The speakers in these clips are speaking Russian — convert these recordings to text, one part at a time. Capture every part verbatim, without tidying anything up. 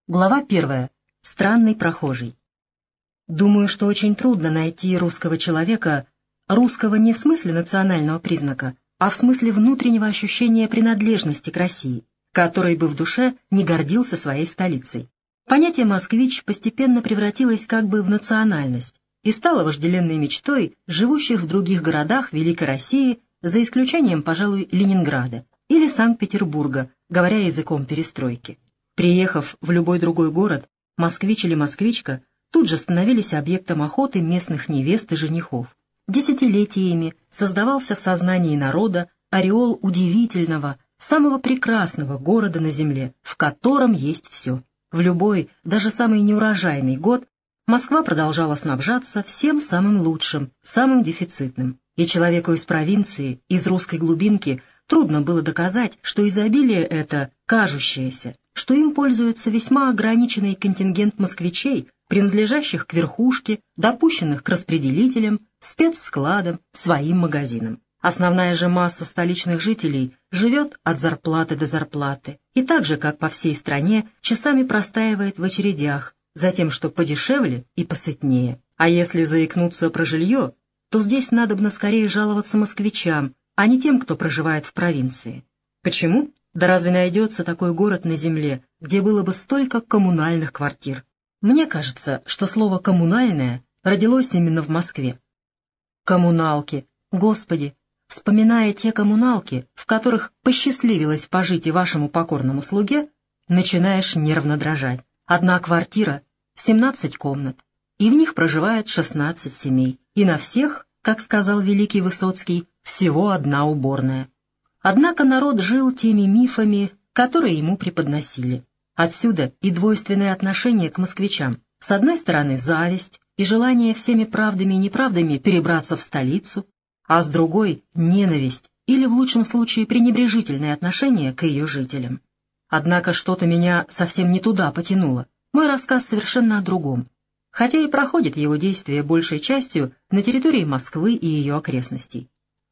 Глава первая. Странный прохожий. Думаю, что очень трудно найти русского человека, русского не в смысле национального признака, а в смысле внутреннего ощущения принадлежности к России, который бы в душе не гордился своей столицей. Понятие «москвич» постепенно превратилось как бы в национальность и стало вожделенной мечтой живущих в других городах Великой России, за исключением, пожалуй, Ленинграда или Санкт-Петербурга, говоря языком перестройки. Приехав в любой другой город, москвич или москвичка тут же становились объектом охоты местных невест и женихов. Десятилетиями создавался в сознании народа ореол удивительного, самого прекрасного города на земле, в котором есть все. В любой, даже самый неурожайный год Москва продолжала снабжаться всем самым лучшим, самым дефицитным. И человеку из провинции, из русской глубинки трудно было доказать, что изобилие это кажущееся, что им пользуется весьма ограниченный контингент москвичей, принадлежащих к верхушке, допущенных к распределителям, спецскладам, своим магазинам. Основная же масса столичных жителей живет от зарплаты до зарплаты и так же, как по всей стране, часами простаивает в очередях за тем, что подешевле и посытнее. А если заикнуться про жилье, то здесь надобно скорее жаловаться москвичам, а не тем, кто проживает в провинции. Почему? Да разве найдется такой город на земле, где было бы столько коммунальных квартир? Мне кажется, что слово «коммунальное» родилось именно в Москве. Коммуналки. Господи, вспоминая те коммуналки, в которых посчастливилось пожить и вашему покорному слуге, начинаешь нервно дрожать. Одна квартира, семнадцать комнат, и в них проживает шестнадцать семей. И на всех, как сказал великий Высоцкий, всего одна уборная. Однако народ жил теми мифами, которые ему преподносили. Отсюда и двойственное отношение к москвичам. С одной стороны зависть и желание всеми правдами и неправдами перебраться в столицу, а с другой — ненависть или, в лучшем случае, пренебрежительное отношение к ее жителям. Однако что-то меня совсем не туда потянуло. Мой рассказ совершенно о другом, хотя и проходит его действие большей частью на территории Москвы и ее окрестностей.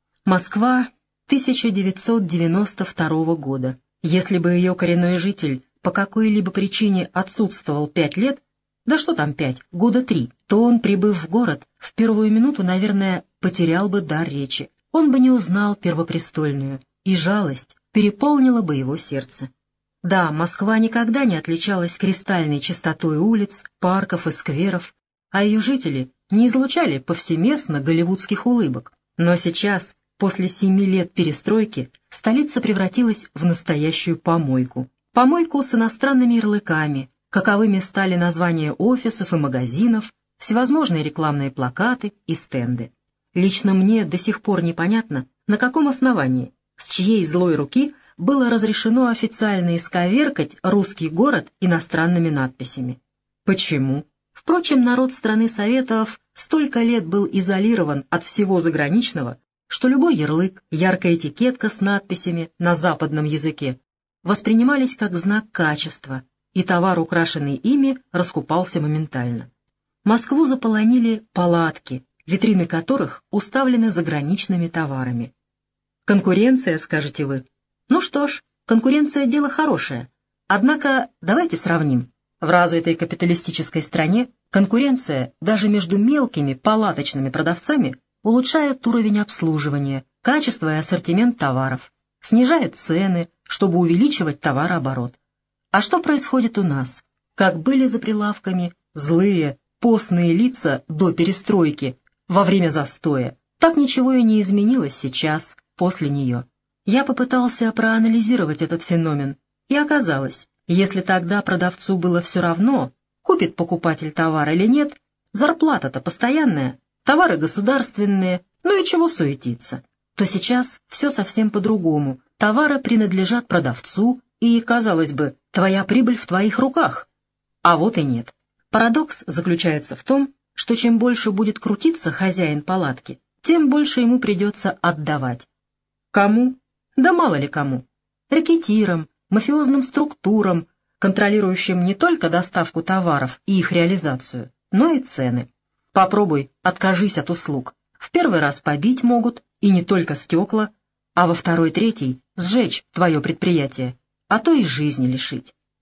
Москва тысяча девятьсот девяносто второго года. Если бы ее коренной житель по какой-либо причине отсутствовал пять лет, да что там пять, года три, то он, прибыв в город, в первую минуту, наверное, потерял бы дар речи. Он бы не узнал Первопрестольную, и жалость переполнила бы его сердце. Да, Москва никогда не отличалась кристальной чистотой улиц, парков и скверов, а ее жители не излучали повсеместно голливудских улыбок. Но сейчас, после семи лет перестройки, столица превратилась в настоящую помойку. Помойку с иностранными ярлыками, каковыми стали названия офисов и магазинов, всевозможные рекламные плакаты и стенды. Лично мне до сих пор непонятно, на каком основании, с чьей злой руки было разрешено официально исковеркать русский город иностранными надписями. Почему? Впрочем, народ страны Советов столько лет был изолирован от всего заграничного, что любой ярлык, яркая этикетка с надписями на западном языке воспринимались как знак качества, и товар, украшенный ими, раскупался моментально. Москву заполонили палатки, витрины которых уставлены заграничными товарами. Конкуренция, скажете вы? Ну что ж, конкуренция — дело хорошее. Однако давайте сравним. В развитой капиталистической стране конкуренция даже между мелкими палаточными продавцами улучшает уровень обслуживания, качество и ассортимент товаров, снижает цены, чтобы увеличивать товарооборот. А что происходит у нас? Как были за прилавками злые, постные лица до перестройки, во время застоя, так ничего и не изменилось сейчас, после нее. Я попытался проанализировать этот феномен, и оказалось, если тогда продавцу было все равно, купит покупатель товар или нет, зарплата-то постоянная, товары государственные, ну и чего суетиться, то сейчас все совсем по-другому. Товары принадлежат продавцу, и, казалось бы, твоя прибыль в твоих руках. А вот и нет. Парадокс заключается в том, что чем больше будет крутиться хозяин палатки, тем больше ему придется отдавать. Кому? Да мало ли кому. Рекетирам, мафиозным структурам, контролирующим не только доставку товаров и их реализацию, но и цены. Попробуй, откажись от услуг. В первый раз побить могут, и не только стекла, а во второй-третий сжечь твое предприятие, а то и жизни лишить.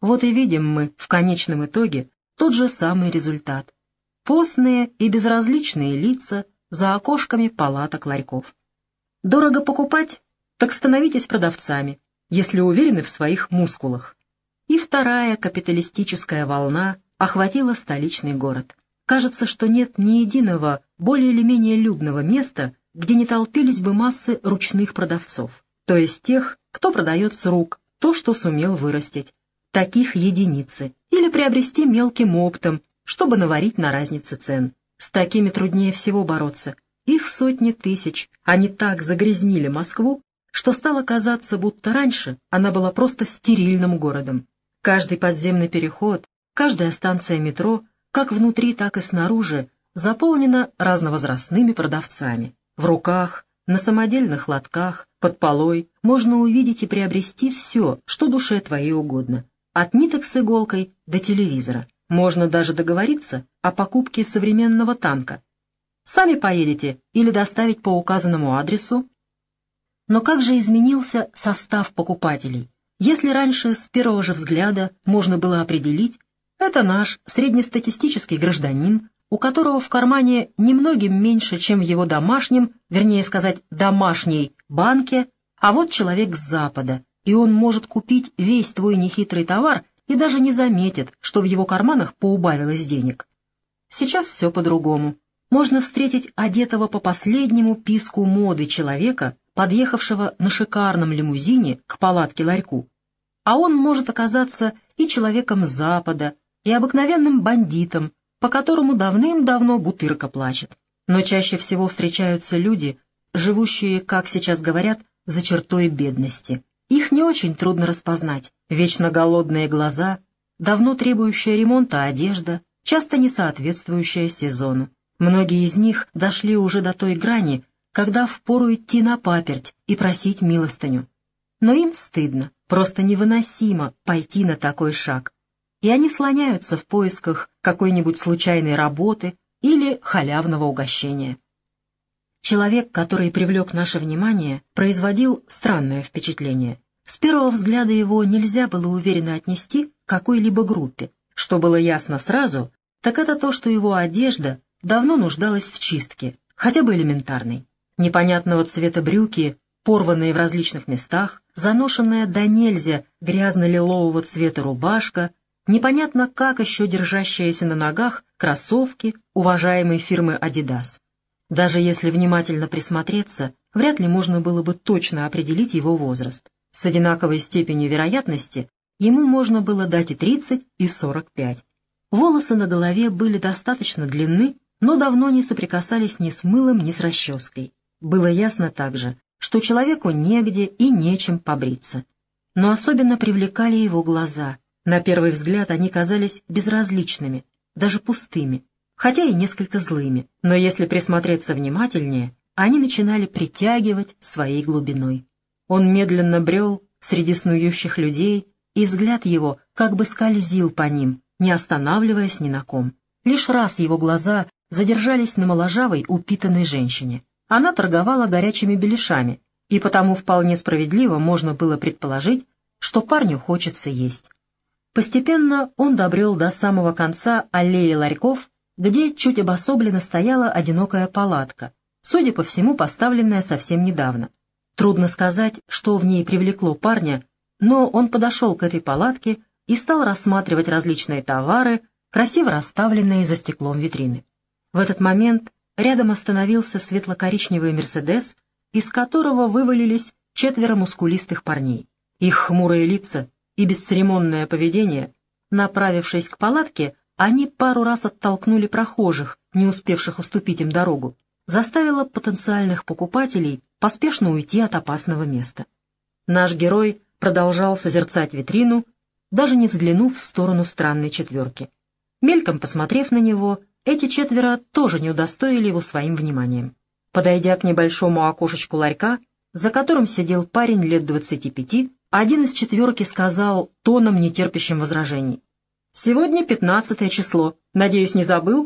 Вот и видим мы в конечном итоге тот же самый результат. Постные и безразличные лица за окошками палаток ларьков. Дорого покупать? Так становитесь продавцами, если уверены в своих мускулах. И вторая капиталистическая волна охватила столичный город. Кажется, что нет ни единого более или менее людного места, где не толпились бы массы ручных продавцов, то есть тех, кто продает с рук то, что сумел вырастить. Таких единицы, или приобрести мелким оптом, чтобы наварить на разнице цен. С такими труднее всего бороться. Их сотни тысяч. Они так загрязнили Москву, что стало казаться, будто раньше она была просто стерильным городом. Каждый подземный переход, каждая станция метро, как внутри, так и снаружи, заполнена разновозрастными продавцами. В руках, на самодельных лотках, под полой можно увидеть и приобрести все, что душе твоей угодно. От ниток с иголкой до телевизора. Можно даже договориться о покупке современного танка. Сами поедете или доставить по указанному адресу? Но как же изменился состав покупателей? Если раньше с первого же взгляда можно было определить, это наш среднестатистический гражданин, у которого в кармане немногим меньше, чем в его домашнем, вернее сказать, домашней банке, а вот человек с Запада, и он может купить весь твой нехитрый товар и даже не заметит, что в его карманах поубавилось денег. Сейчас все по-другому. Можно встретить одетого по последнему писку моды человека, подъехавшего на шикарном лимузине к палатке-ларьку. А он может оказаться и человеком с Запада, и обыкновенным бандитом, по которому давным-давно бутырка плачет. Но чаще всего встречаются люди, живущие, как сейчас говорят, за чертой бедности. Их не очень трудно распознать. Вечно голодные глаза, давно требующая ремонта одежда, часто не соответствующая сезону. Многие из них дошли уже до той грани, когда впору идти на паперть и просить милостыню. Но им стыдно, просто невыносимо пойти на такой шаг. И они слоняются в поисках какой-нибудь случайной работы или халявного угощения. Человек, который привлек наше внимание, производил странное впечатление. С первого взгляда его нельзя было уверенно отнести к какой-либо группе. Что было ясно сразу, так это то, что его одежда давно нуждалась в чистке, хотя бы элементарной. Непонятного цвета брюки, порванные в различных местах, заношенная до нельзя грязно-лилового цвета рубашка, непонятно как еще держащиеся на ногах кроссовки уважаемой фирмы «Адидас». Даже если внимательно присмотреться, вряд ли можно было бы точно определить его возраст. С одинаковой степенью вероятности ему можно было дать и тридцать, и сорок пять. Волосы на голове были достаточно длинны, но давно не соприкасались ни с мылом, ни с расческой. Было ясно также, что человеку негде и нечем побриться. Но особенно привлекали его глаза. На первый взгляд они казались безразличными, даже пустыми, хотя и несколько злыми. Но если присмотреться внимательнее, они начинали притягивать своей глубиной. Он медленно брел среди снующих людей, и взгляд его как бы скользил по ним, не останавливаясь ни на ком. Лишь раз его глаза задержались на моложавой упитанной женщине. Она торговала горячими беляшами, и потому вполне справедливо можно было предположить, что парню хочется есть. Постепенно он добрел до самого конца аллеи ларьков, где чуть обособленно стояла одинокая палатка, судя по всему, поставленная совсем недавно. Трудно сказать, что в ней привлекло парня, но он подошел к этой палатке и стал рассматривать различные товары, красиво расставленные за стеклом витрины. В этот момент рядом остановился светло-коричневый «Мерседес», из которого вывалились четверо мускулистых парней. Их хмурые лица и бесцеремонное поведение, направившись к палатке, они пару раз оттолкнули прохожих, не успевших уступить им дорогу, заставило потенциальных покупателей поспешно уйти от опасного места. Наш герой продолжал созерцать витрину, даже не взглянув в сторону странной четверки. Мельком посмотрев на него, эти четверо тоже не удостоили его своим вниманием. Подойдя к небольшому окошечку ларька, за которым сидел парень лет двадцати пяти, один из четверки сказал тоном, нетерпящим возражений: «Сегодня пятнадцатое число. Надеюсь, не забыл?»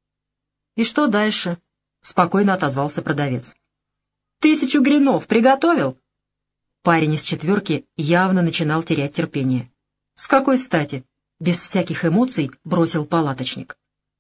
«И что дальше?» — спокойно отозвался продавец. «Тысячу гринов приготовил?» Парень из четверки явно начинал терять терпение. «С какой стати?» — без всяких эмоций бросил палаточник.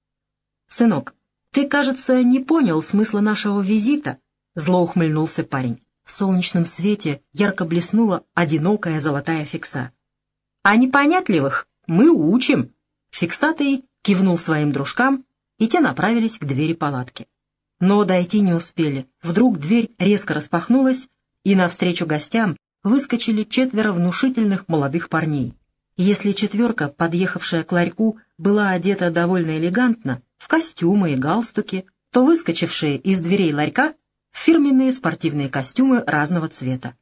«Сынок, ты, кажется, не понял смысла нашего визита», — зло ухмыльнулся парень. В солнечном свете ярко блеснула одинокая золотая фикса. «А непонятливых мы учим!» Фиксатый кивнул своим дружкам, и те направились к двери палатки. Но дойти не успели. Вдруг дверь резко распахнулась, и навстречу гостям выскочили четверо внушительных молодых парней. Если четверка, подъехавшая к ларьку, была одета довольно элегантно, в костюмы и галстуки, то выскочившие из дверей ларька в фирменные спортивные костюмы разного цвета.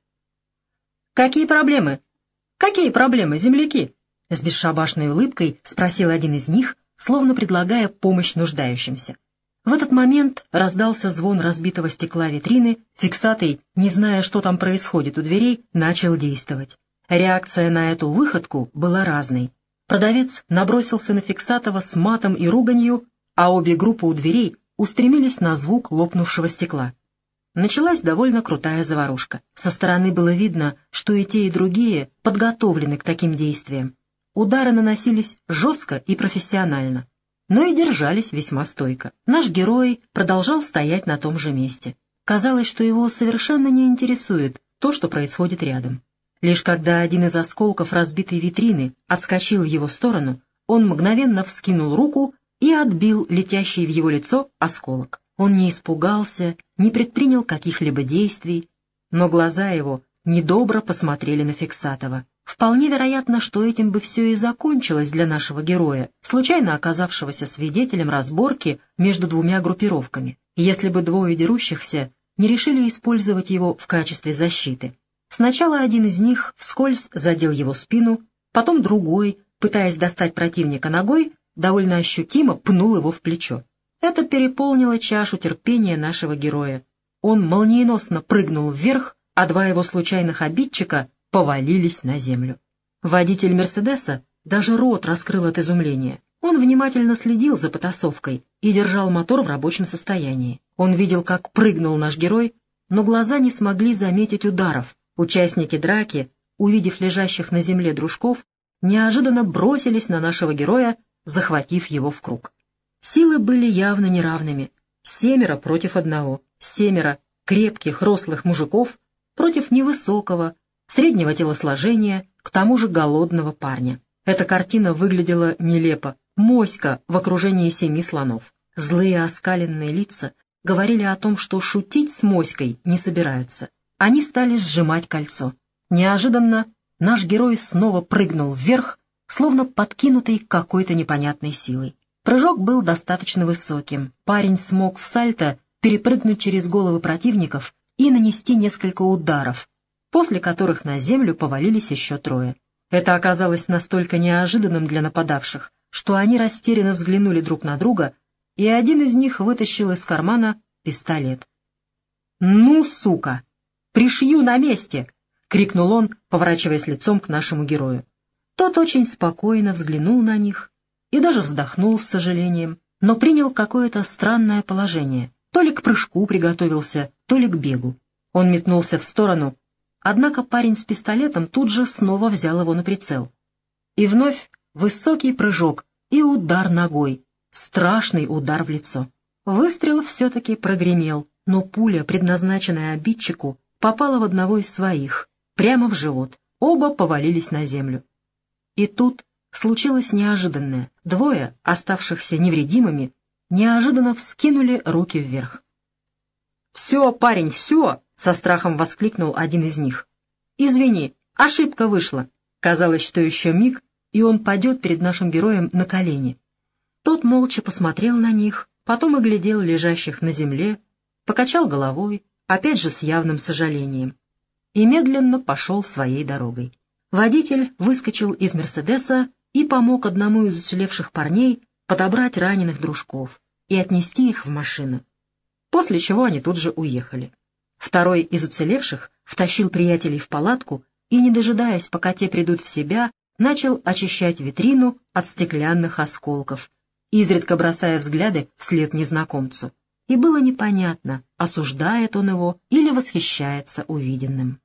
«Какие проблемы? Какие проблемы, земляки?» С бесшабашной улыбкой спросил один из них, словно предлагая помощь нуждающимся. В этот момент раздался звон разбитого стекла витрины, фиксатый, не зная, что там происходит у дверей, начал действовать. Реакция на эту выходку была разной. Продавец набросился на фиксатого с матом и руганью, а обе группы у дверей устремились на звук лопнувшего стекла. Началась довольно крутая заварушка. Со стороны было видно, что и те, и другие подготовлены к таким действиям. Удары наносились жестко и профессионально, но и держались весьма стойко. Наш герой продолжал стоять на том же месте. Казалось, что его совершенно не интересует то, что происходит рядом. Лишь когда один из осколков разбитой витрины отскочил в его сторону, он мгновенно вскинул руку и отбил летящий в его лицо осколок. Он не испугался, не предпринял каких-либо действий, но глаза его недобро посмотрели на Фиксатова. Вполне вероятно, что этим бы все и закончилось для нашего героя, случайно оказавшегося свидетелем разборки между двумя группировками, если бы двое дерущихся не решили использовать его в качестве защиты. Сначала один из них вскользь задел его спину, потом другой, пытаясь достать противника ногой, довольно ощутимо пнул его в плечо. Это переполнило чашу терпения нашего героя. Он молниеносно прыгнул вверх, а два его случайных обидчика повалились на землю. Водитель «Мерседеса» даже рот раскрыл от изумления. Он внимательно следил за потасовкой и держал мотор в рабочем состоянии. Он видел, как прыгнул наш герой, но глаза не смогли заметить ударов. Участники драки, увидев лежащих на земле дружков, неожиданно бросились на нашего героя, захватив его в круг. Силы были явно неравными. Семеро против одного. Семеро крепких, рослых мужиков против невысокого, среднего телосложения, к тому же голодного парня. Эта картина выглядела нелепо. Моська в окружении семи слонов. Злые оскаленные лица говорили о том, что шутить с Моськой не собираются. Они стали сжимать кольцо. Неожиданно наш герой снова прыгнул вверх, словно подкинутый какой-то непонятной силой. Прыжок был достаточно высоким. Парень смог в сальто перепрыгнуть через головы противников и нанести несколько ударов, после которых на землю повалились еще трое. Это оказалось настолько неожиданным для нападавших, что они растерянно взглянули друг на друга, и один из них вытащил из кармана пистолет. «Ну, сука! Пришью на месте!» — крикнул он, поворачиваясь лицом к нашему герою. Тот очень спокойно взглянул на них и даже вздохнул с сожалением, но принял какое-то странное положение. То ли к прыжку приготовился, то ли к бегу. Он метнулся в сторону, однако парень с пистолетом тут же снова взял его на прицел. И вновь высокий прыжок и удар ногой, страшный удар в лицо. Выстрел все-таки прогремел, но пуля, предназначенная обидчику, попала в одного из своих, прямо в живот. Оба повалились на землю. И тут случилось неожиданное. Двое, оставшихся невредимыми, неожиданно вскинули руки вверх. «Все, парень, все!» — со страхом воскликнул один из них. «Извини, ошибка вышла». Казалось, что еще миг, и он падет перед нашим героем на колени. Тот молча посмотрел на них, потом оглядел лежащих на земле, покачал головой, опять же с явным сожалением, и медленно пошел своей дорогой. Водитель выскочил из «Мерседеса» и помог одному из уцелевших парней подобрать раненых дружков и отнести их в машину, после чего они тут же уехали. Второй из уцелевших втащил приятелей в палатку и, не дожидаясь, пока те придут в себя, начал очищать витрину от стеклянных осколков, изредка бросая взгляды вслед незнакомцу. И было непонятно, осуждает он его или восхищается увиденным.